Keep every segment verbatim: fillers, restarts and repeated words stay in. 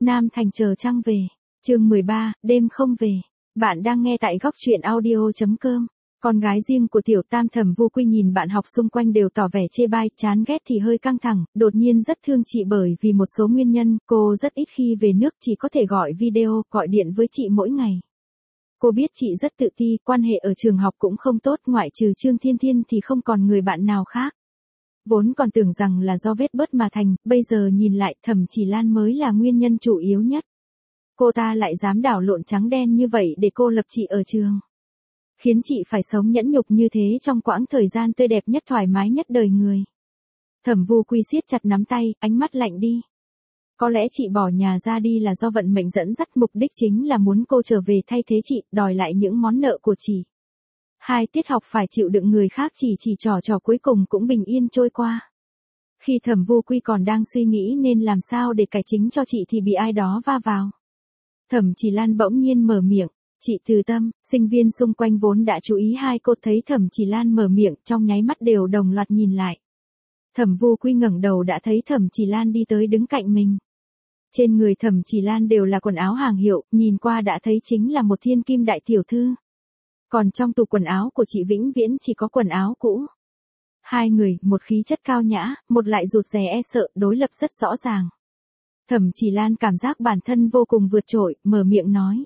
Nam Thành chờ trăng về. Chương mười ba, đêm không về. Bạn đang nghe tại góc truyện audio chấm com. Con gái riêng của tiểu tam Thẩm Vu Quy nhìn bạn học xung quanh đều tỏ vẻ chê bai, chán ghét thì hơi căng thẳng, đột nhiên rất thương chị bởi vì một số nguyên nhân, cô rất ít khi về nước, chỉ có thể gọi video, gọi điện với chị mỗi ngày. Cô biết chị rất tự ti, quan hệ ở trường học cũng không tốt, ngoại trừ Trương Thiên Thiên thì không còn người bạn nào khác. Vốn còn tưởng rằng là do vết bớt mà thành, bây giờ nhìn lại Thẩm Chỉ Lan mới là nguyên nhân chủ yếu nhất. Cô ta lại dám đảo lộn trắng đen như vậy để cô lập chị ở trường. Khiến chị phải sống nhẫn nhục như thế trong quãng thời gian tươi đẹp nhất, thoải mái nhất đời người. Thẩm Vu Quy siết chặt nắm tay, ánh mắt lạnh đi. Có lẽ chị bỏ nhà ra đi là do vận mệnh dẫn dắt, mục đích chính là muốn cô trở về thay thế chị, đòi lại những món nợ của chị. Hai tiết học phải chịu đựng người khác chỉ chỉ trò trò cuối cùng cũng bình yên trôi qua. Khi Thẩm Vu Quy còn đang suy nghĩ nên làm sao để cải chính cho chị thì bị ai đó va vào. Thẩm Chỉ Lan bỗng nhiên mở miệng, chị Từ Tâm. Sinh viên xung quanh vốn đã chú ý hai cô thấy Thẩm Chỉ Lan mở miệng trong nháy mắt đều đồng loạt nhìn lại. Thẩm Vu Quy ngẩng đầu đã thấy Thẩm Chỉ Lan đi tới đứng cạnh mình. Trên người Thẩm Chỉ Lan đều là quần áo hàng hiệu, nhìn qua đã thấy chính là một thiên kim đại tiểu thư. Còn trong tủ quần áo của chị vĩnh viễn chỉ có quần áo cũ. Hai người, một khí chất cao nhã, một lại rụt rè e sợ, đối lập rất rõ ràng. Thẩm Chỉ Lan cảm giác bản thân vô cùng vượt trội, mở miệng nói.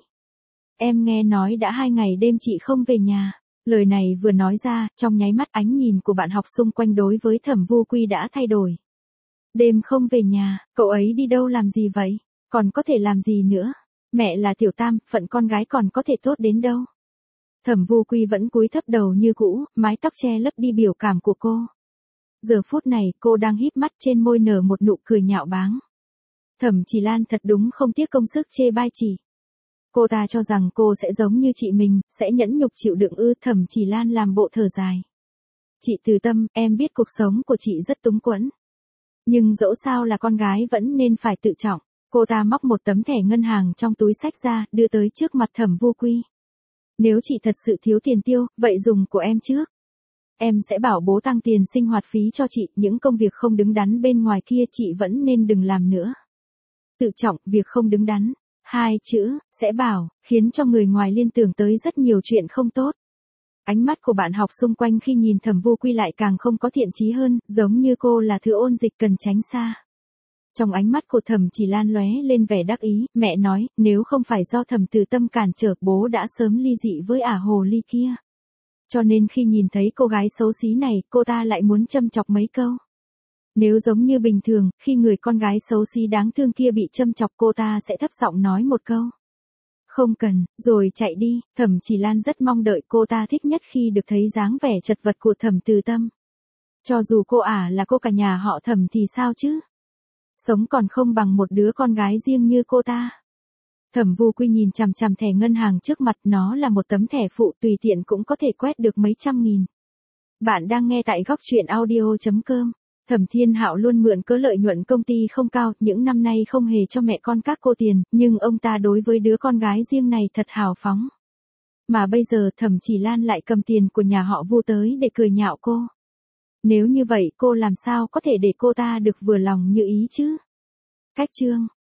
Em nghe nói đã hai ngày đêm chị không về nhà. Lời này vừa nói ra, trong nháy mắt ánh nhìn của bạn học xung quanh đối với Thẩm Vu Quy đã thay đổi. Đêm không về nhà, cậu ấy đi đâu làm gì vậy? Còn có thể làm gì nữa? Mẹ là tiểu tam, phận con gái còn có thể tốt đến đâu? Thẩm Vu Quy vẫn cúi thấp đầu như cũ, mái tóc che lấp đi biểu cảm của cô. Giờ phút này cô đang híp mắt, trên môi nở một nụ cười nhạo báng. Thẩm Chỉ Lan thật đúng không tiếc công sức chê bai chị. Cô ta cho rằng cô sẽ giống như chị mình, sẽ nhẫn nhục chịu đựng ư? Thẩm Chỉ Lan làm bộ thở dài. Chị Từ Tâm, em biết cuộc sống của chị rất túng quẫn. Nhưng dẫu sao là con gái vẫn nên phải tự trọng. Cô ta móc một tấm thẻ ngân hàng trong túi xách ra, đưa tới trước mặt Thẩm Vu Quy. Nếu chị thật sự thiếu tiền tiêu, vậy dùng của em trước. Em sẽ bảo bố tăng tiền sinh hoạt phí cho chị, những công việc không đứng đắn bên ngoài kia chị vẫn nên đừng làm nữa. Tự trọng, việc không đứng đắn. Hai chữ, sẽ bảo, khiến cho người ngoài liên tưởng tới rất nhiều chuyện không tốt. Ánh mắt của bạn học xung quanh khi nhìn Thẩm Vu Quy lại càng không có thiện chí hơn, giống như cô là thứ ôn dịch cần tránh xa. Trong ánh mắt của Thẩm Chỉ Lan lóe lên vẻ đắc ý, mẹ nói, nếu không phải do Thẩm Từ Tâm cản trở, bố đã sớm ly dị với ả hồ ly kia. Cho nên khi nhìn thấy cô gái xấu xí này, cô ta lại muốn châm chọc mấy câu. Nếu giống như bình thường, khi người con gái xấu xí đáng thương kia bị châm chọc, cô ta sẽ thấp giọng nói một câu. Không cần, rồi chạy đi. Thẩm Chỉ Lan rất mong đợi, cô ta thích nhất khi được thấy dáng vẻ chật vật của Thẩm Từ Tâm. Cho dù cô ả là cô cả nhà họ Thẩm thì sao chứ? Sống còn không bằng một đứa con gái riêng như cô ta. Thẩm Vu Quy nhìn chằm chằm thẻ ngân hàng trước mặt, nó là một tấm thẻ phụ, tùy tiện cũng có thể quét được mấy trăm nghìn. Bạn đang nghe tại góc truyện audio chấm com. Thẩm Thiên Hạo luôn mượn cớ lợi nhuận công ty không cao, những năm nay không hề cho mẹ con các cô tiền, nhưng ông ta đối với đứa con gái riêng này thật hào phóng. Mà bây giờ Thẩm Chỉ Lan lại cầm tiền của nhà họ Vu tới để cười nhạo cô. Nếu như vậy cô làm sao có thể để cô ta được vừa lòng như ý chứ? Cách chương